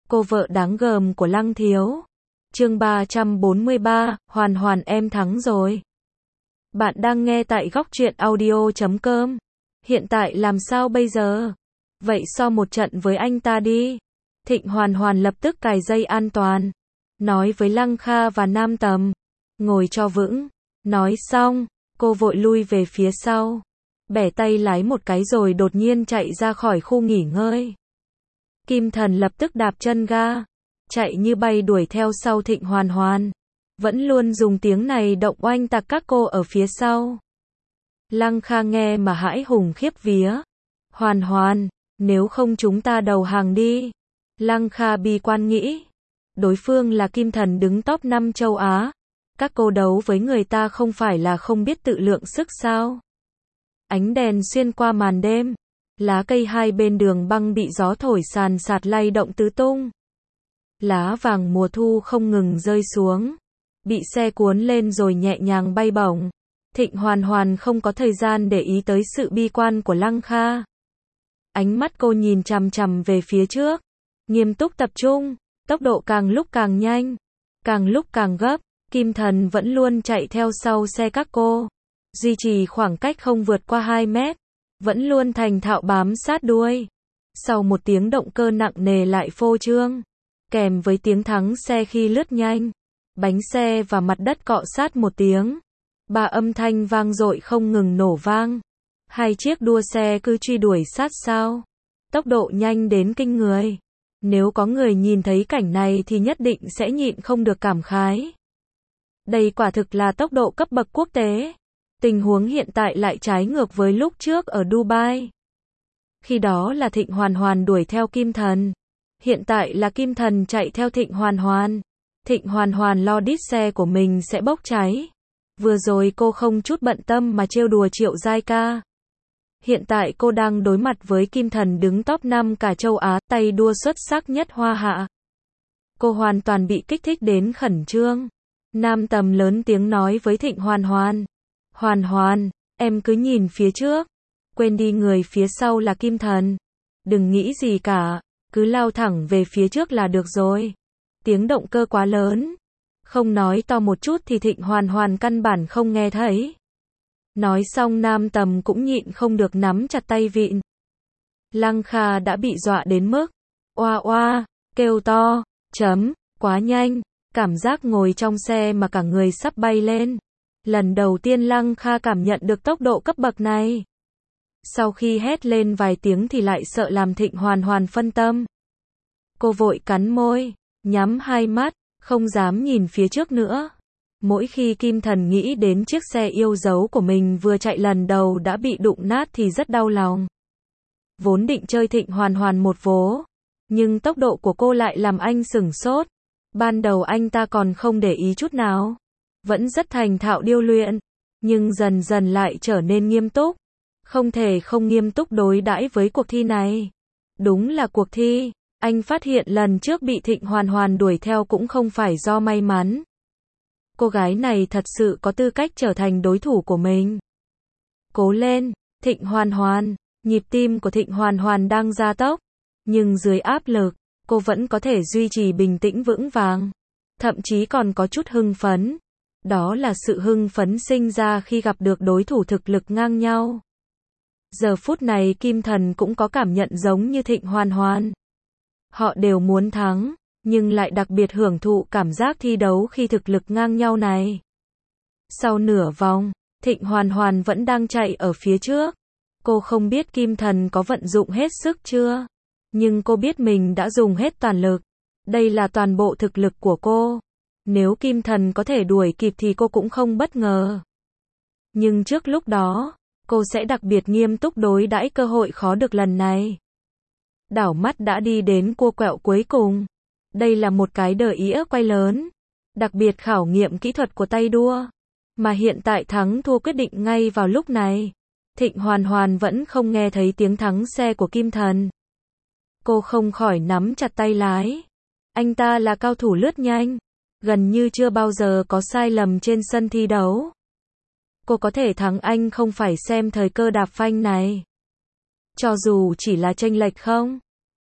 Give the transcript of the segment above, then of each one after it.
cô vợ đáng gờm của Lăng Thiếu. Chương 343, Hoàn Hoàn em thắng rồi. Bạn đang nghe tại góc truyện audio.com. Hiện tại làm sao bây giờ? Vậy so một trận với anh ta đi. Thịnh Hoàn Hoàn lập tức cài dây an toàn. Nói với Lăng Kha và Nam Tầm. Ngồi cho vững. Nói xong, cô vội lui về phía sau. Bẻ tay lái một cái rồi đột nhiên chạy ra khỏi khu nghỉ ngơi. Kim Thần lập tức đạp chân ga. Chạy như bay đuổi theo sau Thịnh Hoàn Hoàn. Vẫn luôn dùng tiếng này động oanh tạc các cô ở phía sau. Lăng Kha nghe mà hãi hùng khiếp vía. Hoàn Hoàn, nếu không chúng ta đầu hàng đi. Lăng Kha bi quan nghĩ. Đối phương là Kim Thần đứng top 5 châu Á. Các cô đấu với người ta không phải là không biết tự lượng sức sao? Ánh đèn xuyên qua màn đêm. Lá cây hai bên đường băng bị gió thổi sàn sạt lay động tứ tung. Lá vàng mùa thu không ngừng rơi xuống. Bị xe cuốn lên rồi nhẹ nhàng bay bổng. Thịnh Hoàn Hoàn không có thời gian để ý tới sự bi quan của Lăng Kha. Ánh mắt cô nhìn chằm chằm về phía trước. Nghiêm túc tập trung. Tốc độ càng lúc càng nhanh. Càng lúc càng gấp. Kim Thần vẫn luôn chạy theo sau xe các cô. Duy trì khoảng cách không vượt qua 2 mét. Vẫn luôn thành thạo bám sát đuôi. Sau một tiếng động cơ nặng nề lại phô trương. Kèm với tiếng thắng xe khi lướt nhanh. Bánh xe và mặt đất cọ sát một tiếng. Ba âm thanh vang dội không ngừng nổ vang. Hai chiếc đua xe cứ truy đuổi sát sao. Tốc độ nhanh đến kinh người. Nếu có người nhìn thấy cảnh này thì nhất định sẽ nhịn không được cảm khái. Đây quả thực là tốc độ cấp bậc quốc tế. Tình huống hiện tại lại trái ngược với lúc trước ở Dubai. Khi đó là Thịnh Hoàn Hoàn đuổi theo Kim Thần. Hiện tại là Kim Thần chạy theo Thịnh Hoàn Hoàn. Thịnh Hoàn Hoàn lo đít xe của mình sẽ bốc cháy. Vừa rồi cô không chút bận tâm mà trêu đùa Triệu Giai Ca. Hiện tại cô đang đối mặt với Kim Thần đứng top 5 cả châu Á, tay đua xuất sắc nhất Hoa Hạ. Cô hoàn toàn bị kích thích đến khẩn trương. Nam Tầm lớn tiếng nói với Thịnh Hoàn Hoàn. Hoàn Hoàn, em cứ nhìn phía trước. Quên đi người phía sau là Kim Thần. Đừng nghĩ gì cả, cứ lao thẳng về phía trước là được rồi. Tiếng động cơ quá lớn. Không nói to một chút thì Thịnh Hoàn Hoàn căn bản không nghe thấy. Nói xong Nam Tầm cũng nhịn không được nắm chặt tay vịn. Lăng Kha đã bị dọa đến mức oa oa, kêu to, quá nhanh, cảm giác ngồi trong xe mà cả người sắp bay lên. Lần đầu tiên Lăng Kha cảm nhận được tốc độ cấp bậc này. Sau khi hét lên vài tiếng thì lại sợ làm Thịnh Hoàn Hoàn phân tâm. Cô vội cắn môi, nhắm hai mắt, không dám nhìn phía trước nữa. Mỗi khi Kim Thần nghĩ đến chiếc xe yêu dấu của mình vừa chạy lần đầu đã bị đụng nát thì rất đau lòng. Vốn định chơi Thịnh Hoàn Hoàn một vố, nhưng tốc độ của cô lại làm anh sửng sốt. Ban đầu anh ta còn không để ý chút nào, vẫn rất thành thạo điêu luyện, nhưng dần dần lại trở nên nghiêm túc. Không thể không nghiêm túc đối đãi với cuộc thi này. Đúng là cuộc thi, anh phát hiện lần trước bị Thịnh Hoàn Hoàn đuổi theo cũng không phải do may mắn. Cô gái này thật sự có tư cách trở thành đối thủ của mình. Cố lên, Thịnh Hoàn Hoàn. Nhịp tim của Thịnh Hoàn Hoàn đang gia tốc, nhưng dưới áp lực, cô vẫn có thể duy trì bình tĩnh vững vàng. Thậm chí còn có chút hưng phấn. Đó là sự hưng phấn sinh ra khi gặp được đối thủ thực lực ngang nhau. Giờ phút này Kim Thần cũng có cảm nhận giống như Thịnh Hoàn Hoàn. Họ đều muốn thắng, nhưng lại đặc biệt hưởng thụ cảm giác thi đấu khi thực lực ngang nhau này. Sau nửa vòng, Thịnh Hoàn Hoàn vẫn đang chạy ở phía trước. Cô không biết Kim Thần có vận dụng hết sức chưa, nhưng cô biết mình đã dùng hết toàn lực. Đây là toàn bộ thực lực của cô. Nếu Kim Thần có thể đuổi kịp thì cô cũng không bất ngờ. Nhưng trước lúc đó, cô sẽ đặc biệt nghiêm túc đối đãi cơ hội khó được lần này. Đảo mắt đã đi đến cua quẹo cuối cùng. Đây là một cái đờ ĩa quay lớn, đặc biệt khảo nghiệm kỹ thuật của tay đua. Mà hiện tại thắng thua quyết định ngay vào lúc này. Thịnh Hoàn Hoàn vẫn không nghe thấy tiếng thắng xe của Kim Thần. Cô không khỏi nắm chặt tay lái. Anh ta là cao thủ lướt nhanh, gần như chưa bao giờ có sai lầm trên sân thi đấu. Cô có thể thắng anh không phải xem thời cơ đạp phanh này. Cho dù chỉ là chênh lệch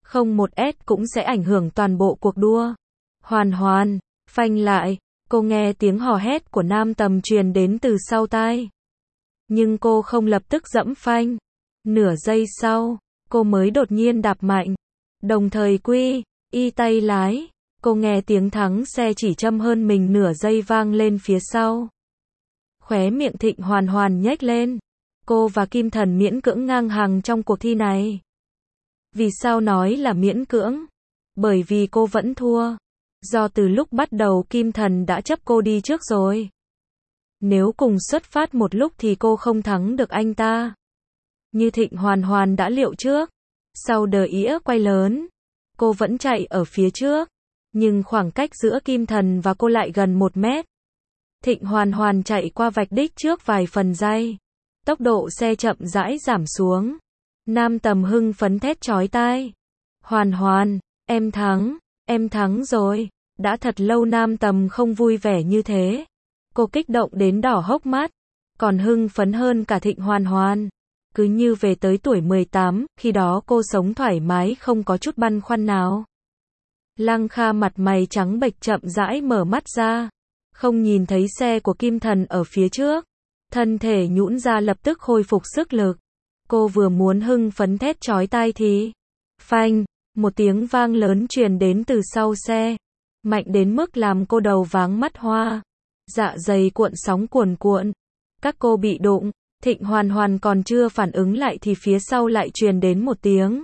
Không một S cũng sẽ ảnh hưởng toàn bộ cuộc đua. Hoàn Hoàn, phanh lại, cô nghe tiếng hò hét của Nam Tầm truyền đến từ sau tai. Nhưng cô không lập tức giẫm phanh. Nửa giây sau, cô mới đột nhiên đạp mạnh. Đồng thời y tay lái, cô nghe tiếng thắng xe chỉ chậm hơn mình nửa giây vang lên phía sau. Khóe miệng Thịnh Hoàn Hoàn nhếch lên. Cô và Kim Thần miễn cưỡng ngang hàng trong cuộc thi này. Vì sao nói là miễn cưỡng? Bởi vì cô vẫn thua. Do từ lúc bắt đầu Kim Thần đã chấp cô đi trước rồi. Nếu cùng xuất phát một lúc thì cô không thắng được anh ta. Như Thịnh Hoàn Hoàn đã liệu trước. Sau đờ ĩa quay lớn, cô vẫn chạy ở phía trước. Nhưng khoảng cách giữa Kim Thần và cô lại gần 1 mét. Thịnh Hoàn Hoàn chạy qua vạch đích trước vài phần giây. Tốc độ xe chậm rãi giảm xuống. Nam Tầm hưng phấn thét chói tai. Hoàn Hoàn, em thắng rồi. Đã thật lâu Nam Tầm không vui vẻ như thế. Cô kích động đến đỏ hốc mắt. Còn hưng phấn hơn cả Thịnh Hoàn Hoàn. Cứ như về tới tuổi 18, khi đó cô sống thoải mái không có chút băn khoăn nào. Lăng Kha mặt mày trắng bệch chậm rãi mở mắt ra. Không nhìn thấy xe của Kim Thần ở phía trước. Thân thể nhũn ra lập tức khôi phục sức lực. Cô vừa muốn hưng phấn thét chói tai thì phanh, một tiếng vang lớn truyền đến từ sau xe. Mạnh đến mức làm cô đầu váng mắt hoa. Dạ dày cuộn sóng cuồn cuộn. Các cô bị đụng. Thịnh Hoàn Hoàn còn chưa phản ứng lại thì phía sau lại truyền đến một tiếng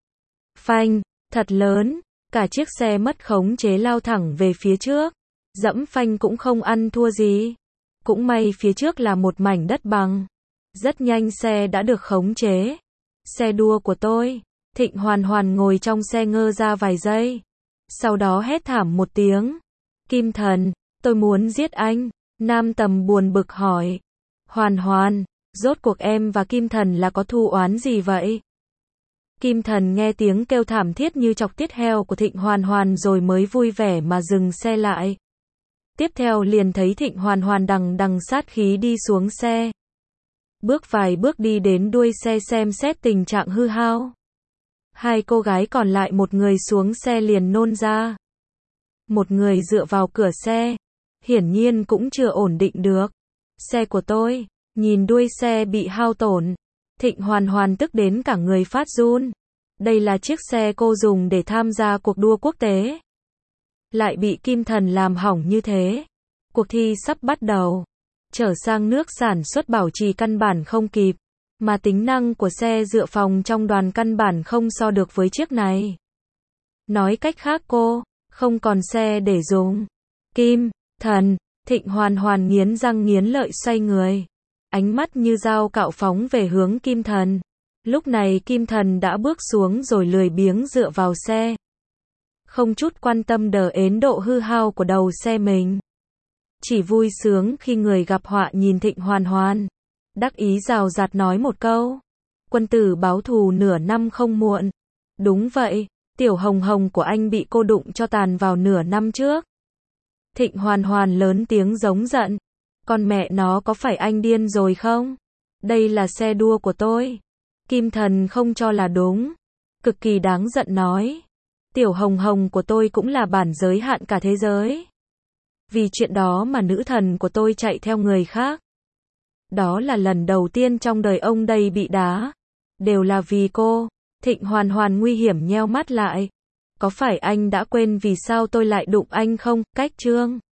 phanh, thật lớn. Cả chiếc xe mất khống chế lao thẳng về phía trước. Dẫm phanh cũng không ăn thua gì. Cũng may phía trước là một mảnh đất bằng. Rất nhanh xe đã được khống chế. Xe đua của tôi. Thịnh Hoàn Hoàn ngồi trong xe ngơ ra vài giây. Sau đó hét thảm một tiếng. Kim Thần, tôi muốn giết anh. Nam Tầm buồn bực hỏi. Hoàn Hoàn, rốt cuộc em và Kim Thần là có thù oán gì vậy? Kim Thần nghe tiếng kêu thảm thiết như chọc tiết heo của Thịnh Hoàn Hoàn rồi mới vui vẻ mà dừng xe lại. Tiếp theo liền thấy Thịnh Hoàn Hoàn đằng đằng sát khí đi xuống xe. Bước vài bước đi đến đuôi xe xem xét tình trạng hư hao. Hai cô gái còn lại một người xuống xe liền nôn ra. Một người dựa vào cửa xe. Hiển nhiên cũng chưa ổn định được. Xe của tôi. Nhìn đuôi xe bị hao tổn. Thịnh Hoàn Hoàn tức đến cả người phát run. Đây là chiếc xe cô dùng để tham gia cuộc đua quốc tế. Lại bị Kim Thần làm hỏng như thế. Cuộc thi sắp bắt đầu. Trở sang nước sản xuất bảo trì căn bản không kịp. Mà tính năng của xe dự phòng trong đoàn căn bản không so được với chiếc này. Nói cách khác cô không còn xe để dùng. Kim Thần, Thịnh Hoàn Hoàn nghiến răng nghiến lợi xoay người. Ánh mắt như dao cạo phóng về hướng Kim Thần. Lúc này Kim Thần đã bước xuống rồi lười biếng dựa vào xe. Không chút quan tâm đến độ hư hao của đầu xe mình. Chỉ vui sướng khi người gặp họa nhìn Thịnh Hoàn Hoàn. Đắc ý rào rạt nói một câu. Quân tử báo thù nửa năm không muộn. Đúng vậy, tiểu hồng hồng của anh bị cô đụng cho tàn vào nửa năm trước. Thịnh Hoàn Hoàn lớn tiếng giống giận. Con mẹ nó có phải anh điên rồi không? Đây là xe đua của tôi. Kim Thần không cho là đúng. Cực kỳ đáng giận nói. Tiểu hồng hồng của tôi cũng là bản giới hạn cả thế giới. Vì chuyện đó mà nữ thần của tôi chạy theo người khác. Đó là lần đầu tiên trong đời ông đây bị đá. Đều là vì cô. Thịnh Hoàn Hoàn nguy hiểm nheo mắt lại. Có phải anh đã quên vì sao tôi lại đụng anh không? Cách chương